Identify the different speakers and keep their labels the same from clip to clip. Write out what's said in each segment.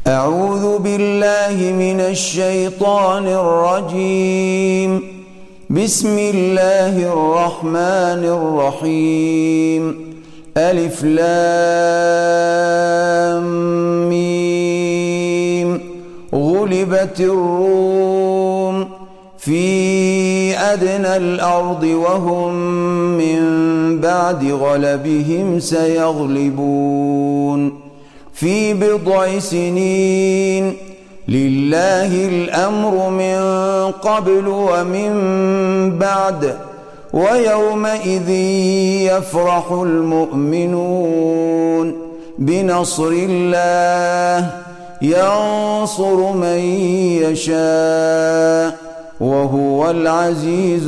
Speaker 1: أعوذ بالله من الشيطان الرجيم. بسم الله الرحمن الرحيم. ألف لام ميم. غلبت الروم في أدنى الأرض وهم من بعد غلبهم سيغلبون في بضع سنين. لله الأمر من قبل ومن بعد ويومئذ يفرح المؤمنون بنصر الله ينصر من يشاء وهو العزيز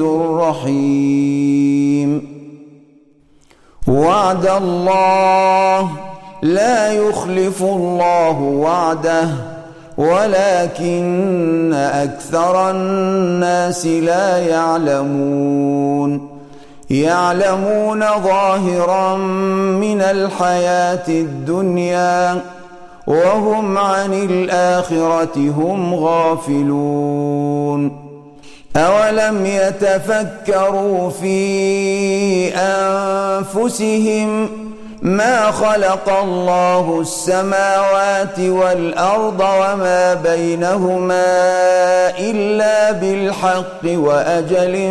Speaker 1: الرحيم. وعد الله لا يخلف الله وعده ولكن أكثر الناس لا يعلمون ظاهرا من الحياة الدنيا وهم عن الآخرة هم غافلون. أولم يتفكروا في أنفسهم ما خلق الله السماوات والأرض وما بينهما إلا بالحق وأجل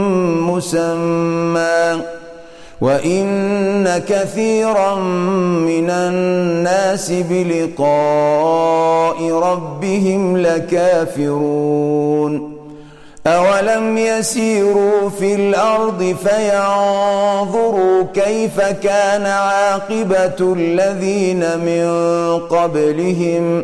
Speaker 1: مسمى وإن كثيرا من الناس بلقاء ربهم لكافرون. أولم يسيروا في الأرض فينظروا كيف كان عاقبة الذين من قبلهم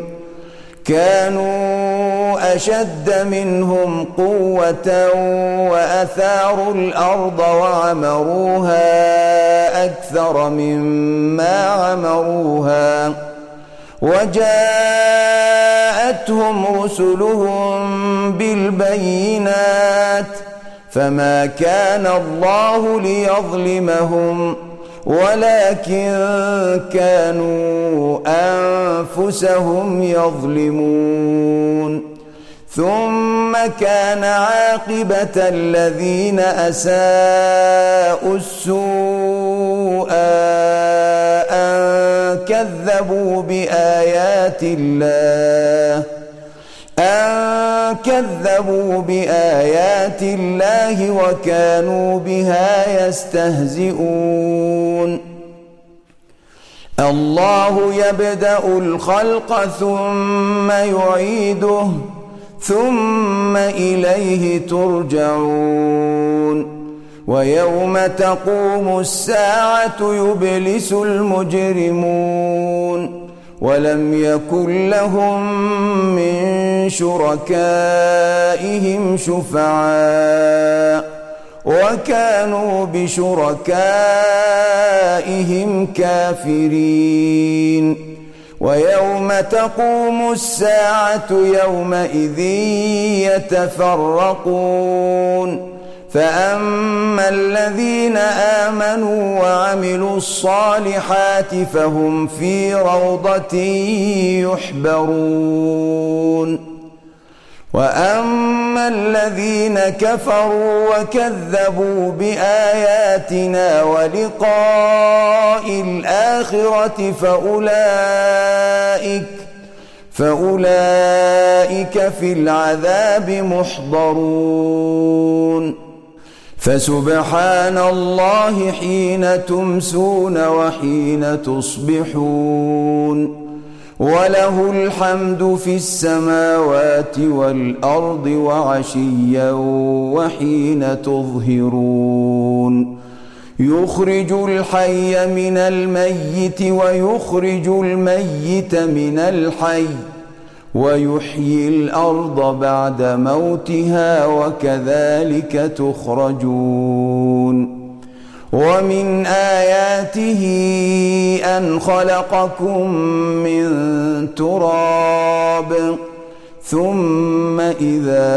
Speaker 1: كانوا أشد منهم قوة وأثاروا الأرض وعمروها أكثر مما عمروها وجاءتهم رسلهم بالبينات فما كان الله ليظلمهم ولكن كانوا أنفسهم يظلمون. ثم كان عاقبة الذين أساءوا السوء أن كذبوا بآيات الله وكانوا بها يستهزئون. الله يبدأ الخلق ثم يعيده ثم إليه ترجعون. ويوم تقوم الساعة يبلس المجرمون ولم يكن لهم من شركائهم شفعاء وكانوا بشركائهم كافرين. ويوم تقوم الساعة يومئذ يتفرقون فأما الذين آمنوا وعملوا الصالحات فهم في روضة يحبرون. وأما الذين كفروا وكذبوا بآياتنا ولقاء الآخرة فأولئك في العذاب محضرون. فسبحان الله حين تمسون وحين تصبحون وله الحمد في السماوات والأرض وعشيا وحين تظهرون. يخرج الحي من الميت ويخرج الميت من الحي ويحيي الأرض بعد موتها وكذلك تخرجون. ومن آياته أن خلقكم من تراب ثم إذا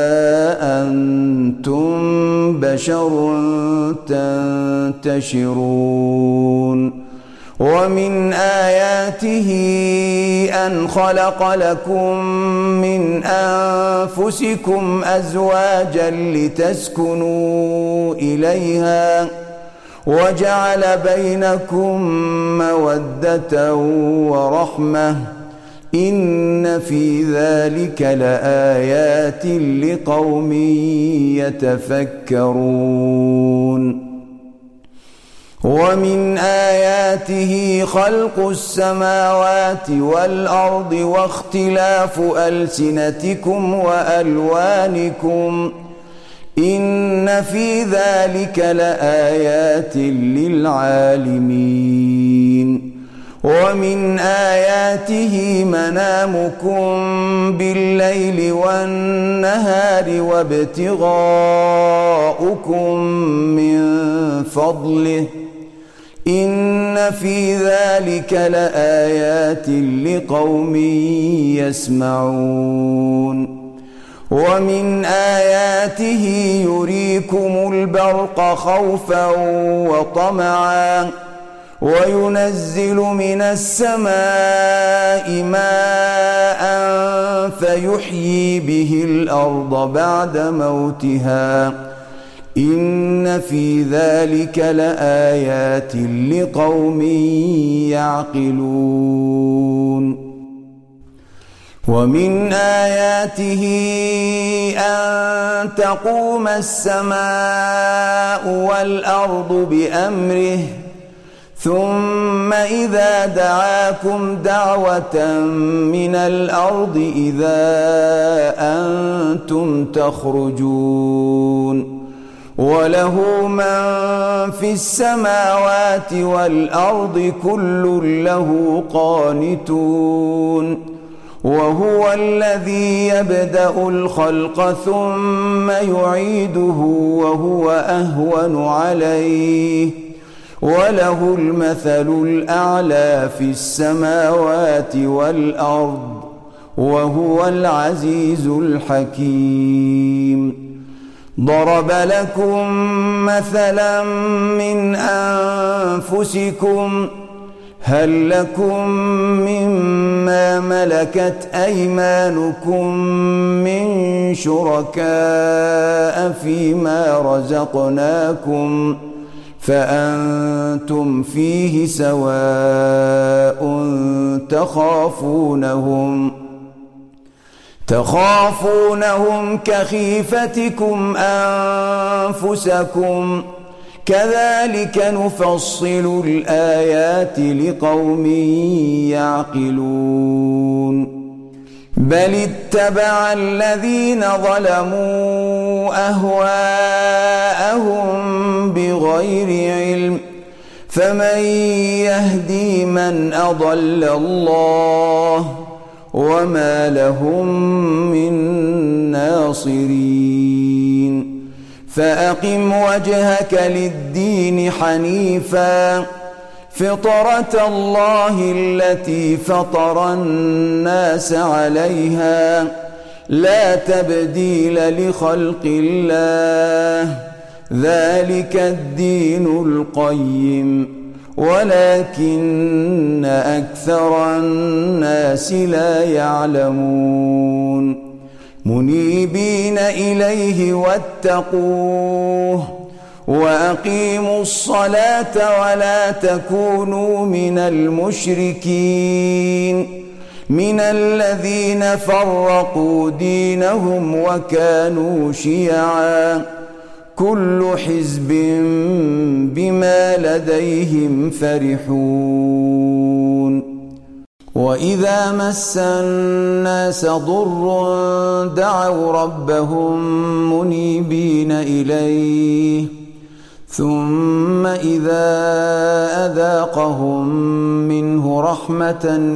Speaker 1: أنتم بشر تنتشرون. ومن آياته أن خلق لكم من أنفسكم أزواجا لتسكنوا إليها وجعل بينكم مودة ورحمة إن في ذلك لآيات لقوم يتفكرون ومن آياته خلق السماوات والأرض واختلاف ألسنتكم وألوانكم إن في ذلك لآيات للعالمين ومن آياته منامكم بالليل والنهار وابتغاؤكم من فضله إن في ذلك لآيات لقوم يسمعون ومن آياته يريكم البرق خوفا وطمعا وينزل من السماء ماء فيحيي به الأرض بعد موتها إن في ذلك لآيات لقوم يعقلون ومن آياته أن تقوم السماء والأرض بأمره ثم إذا دعاكم دعوة من الأرض إذا أنتم تخرجون وله من في السماوات والأرض كل له قانتون وهو الذي يبدأ الخلق ثم يعيده وهو أهون عليه وله المثل الأعلى في السماوات والأرض وهو العزيز الحكيم ضرب لكم مثلا من أنفسكم هل لكم مما ملكت أيمانكم من شركاء فيما رزقناكم فأنتم فيه سواء تخافونهم كخيفتكم أنفسكم كذلك نفصل الآيات لقوم يعقلون بل اتبع الذين ظلموا أهواءهم بغير علم فمن يهدي من أضل الله وما لهم من ناصرين فأقم وجهك للدين حنيفا فطرة الله التي فطر الناس عليها لا تبديل لخلق الله ذلك الدين القيم ولكن أكثر الناس لا يعلمون منيبين إليه واتقوه وأقيموا الصلاة ولا تكونوا من المشركين من الذين فرقوا دينهم وكانوا شيعا كل حزب بما لديهم فرحون وإذا مس الناس ضر دعوا ربهم منيبين إليه ثم إذا أذاقهم منه رحمة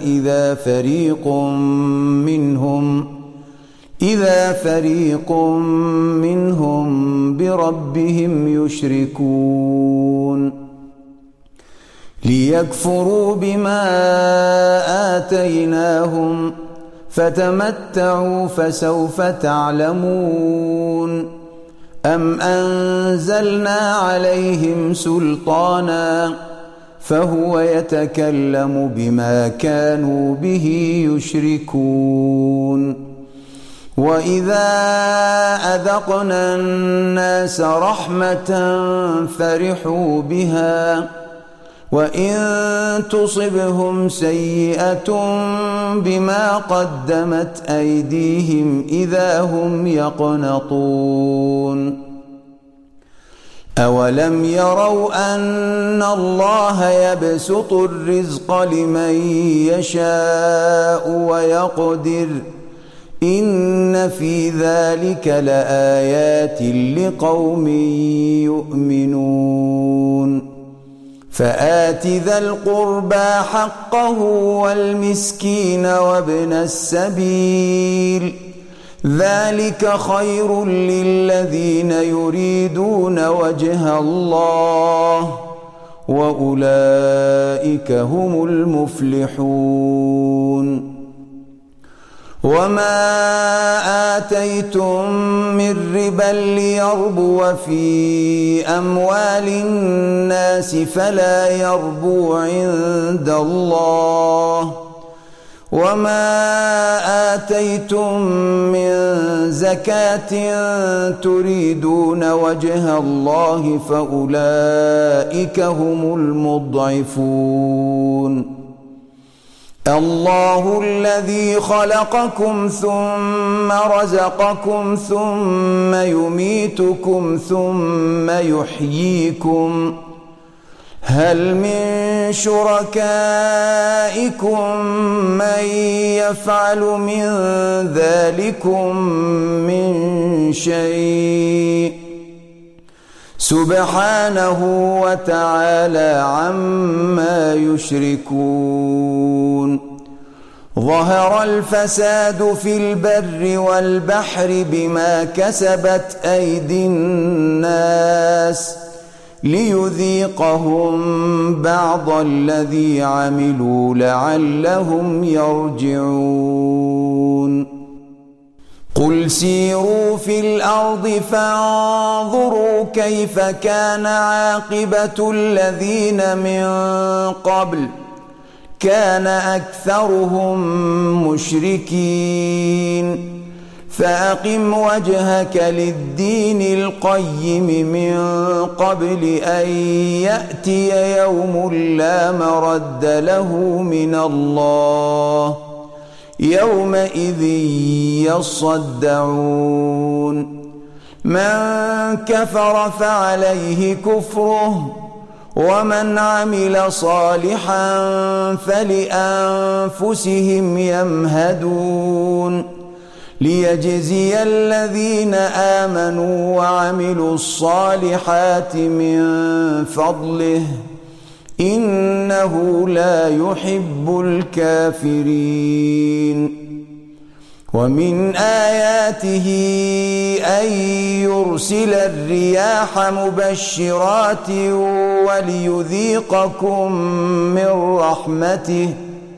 Speaker 1: إذا فريق منهم بربهم يشركون ليكفروا بما آتيناهم فتمتعوا فسوف تعلمون أم أنزلنا عليهم سلطانا فهو يتكلم بما كانوا به يشركون. وإذا أذقنا الناس رحمة فرحوا بها وإن تصبهم سيئة بما قدمت أيديهم إذا هم يقنطون. أولم يروا أن الله يبسط الرزق لمن يشاء ويقدر إن في ذلك لآيات لقوم يؤمنون. فآت ذا القربى حقه والمسكين وابن السبيل ذلك خير للذين يريدون وجه الله وأولئك هم المفلحون. وما آتيتم من ربا ليربو في أموال الناس فلا يربو عند الله وما آتيتم من زكاة تريدون وجه الله فأولئك هم المضعفون. الله الذي خلقكم ثم رزقكم ثم يميتكم ثم يحييكم هل من شركائكم من يفعل من ذلكم من شيء سبحانه وتعالى عما يشركون. ظهر الفساد في البر والبحر بما كسبت أيدي الناس ليذيقهم بعض الذي عملوا لعلهم يرجعون. قل سيروا في الأرض فانظروا كيف كان عاقبة الذين من قبل كان أكثرهم مشركين. فأقم وجهك للدين القيم من قبل أن يأتي يوم لا مرد له من الله يومئذ يصدعون. من كفر فعليه كفره ومن عمل صالحا فلأنفسهم يمهدون ليجزي الذين آمنوا وعملوا الصالحات من فضله إنه لا يحب الكافرين. ومن آياته أن يرسل الرياح مبشرات وليذيقكم من رحمته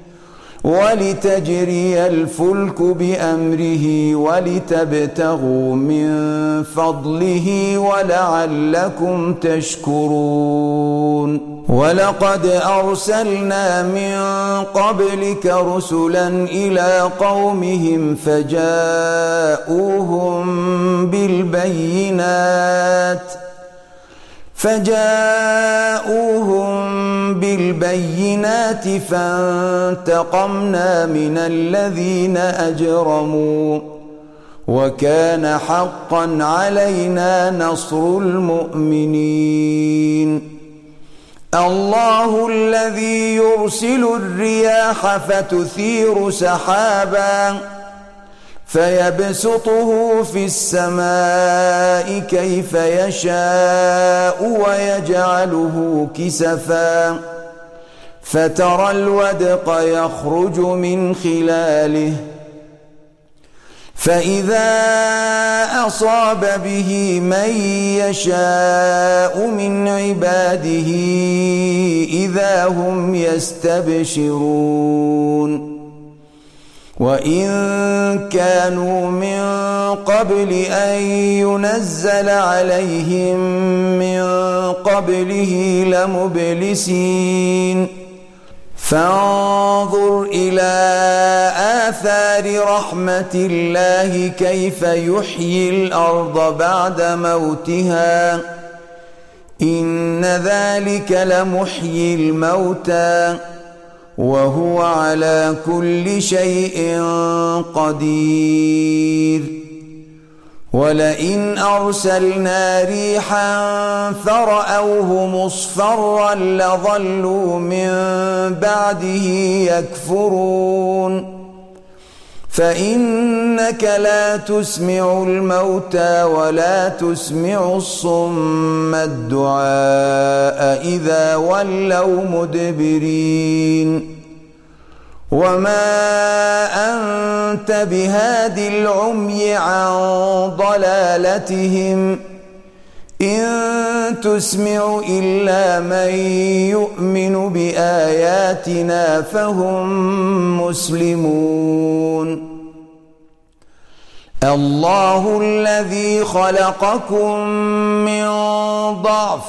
Speaker 1: ولتجري الفلك بأمره ولتبتغوا من فضله ولعلكم تشكرون. ولقد أرسلنا من قبلك رسلا إلى قومهم فجاءوهم بالبينات فانتقمنا من الذين أجرموا وكان حقا علينا نصر المؤمنين. الله الذي يرسل الرياح فتثير سحابا فيبسطه في السماء كيف يشاء ويجعله كسفا فترى الودق يخرج من خلاله فإذا أصاب به من يشاء من عباده إذا هم يستبشرون. وإن كانوا من قبل أن ينزل عليهم من قبله لمبلسين فانظر إلى آثار رحمة الله كيف يحيي الأرض بعد موتها إن ذلك لمحيي الموتى وهو على كل شيء قدير ولئن أرسلنا ريحا فرأوه مصفرا لظلوا من بعده يكفرون فإنك لا تسمع الموتى ولا تسمع الصم الدعاء إذا ولوا مدبرين وما أنت بهاد العمي عن ضلالتهم إن تسمع إلا من يؤمن بآياتنا فهم مسلمون الله الذي خلقكم من ضعف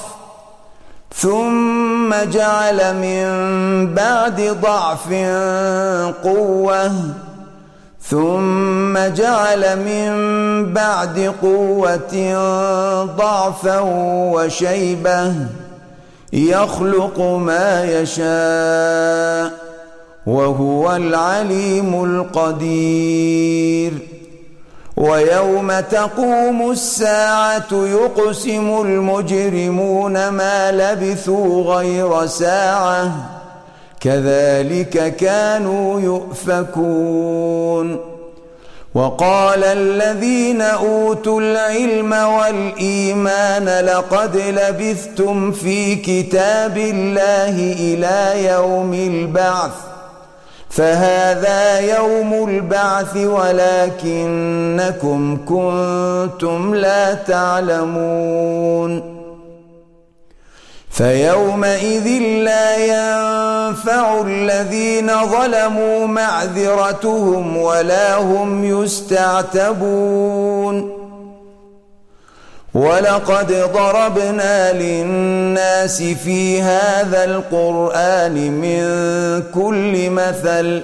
Speaker 1: ثم جعل من بعد ضعف قوة ثم جعل من بعد قوة ضعفا وشيبة يخلق ما يشاء وهو العليم القدير ويوم تقوم الساعة يقسم المجرمون ما لبثوا غير ساعة كذلك كانوا يؤفكون وقال الذين أوتوا العلم والإيمان لقد لبثتم في كتاب الله إلى يوم البعث فهذا يوم البعث ولكنكم كنتم لا تعلمون فيومئذ لا ينفع الذين ظلموا معذرتهم ولا هم يستعتبون ولقد ضربنا للناس في هذا القرآن من كل مثل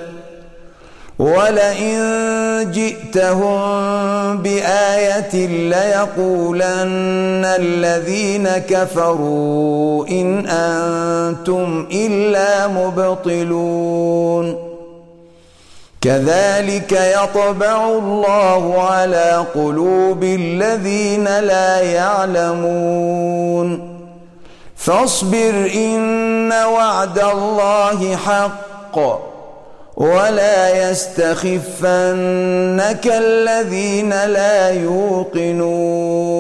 Speaker 1: ولئن جئتهم بآية ليقولن الذين كفروا إن أنتم إلا مبطلون كذلك يطبع الله على قلوب الذين لا يعلمون فاصبر إن وعد الله حق ولا يستخفنك الذين لا يوقنون